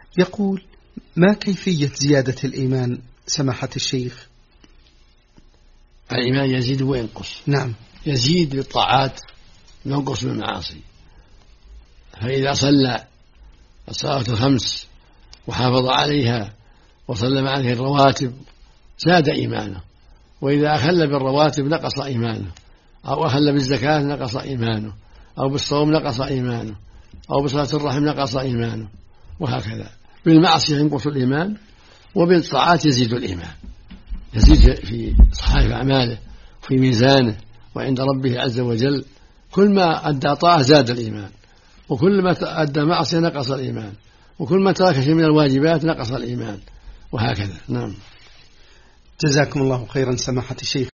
يقول: ما كيفية زيادة الإيمان سماحة الشيخ؟ الإيمان يزيد وينقص. نعم. يزيد بالطاعات، ينقص بالمعاصي. فإذا صلى الصلاة الخمس وحافظ عليها وسلم عليه الرواتب زاد إيمانه، وإذا أخل بالرواتب نقص إيمانه، أو أخل بالزكاة نقص إيمانه، أو بالصوم نقص إيمانه، أو بصلاة الرحم نقص إيمانه، وهكذا. بالمعصية ينقص الإيمان، وبالطاعات يزيد الإيمان، يزيد في صحائف أعماله وفي ميزانه وعند ربه عز وجل. كل ما أدى طاعة زاد الإيمان، وكل ما أدى معصية نقص الإيمان، وكل ما ترك شيء من الواجبات نقص الإيمان، وهكذا. نعم. جزاكم الله خيرا سماحة الشيخ.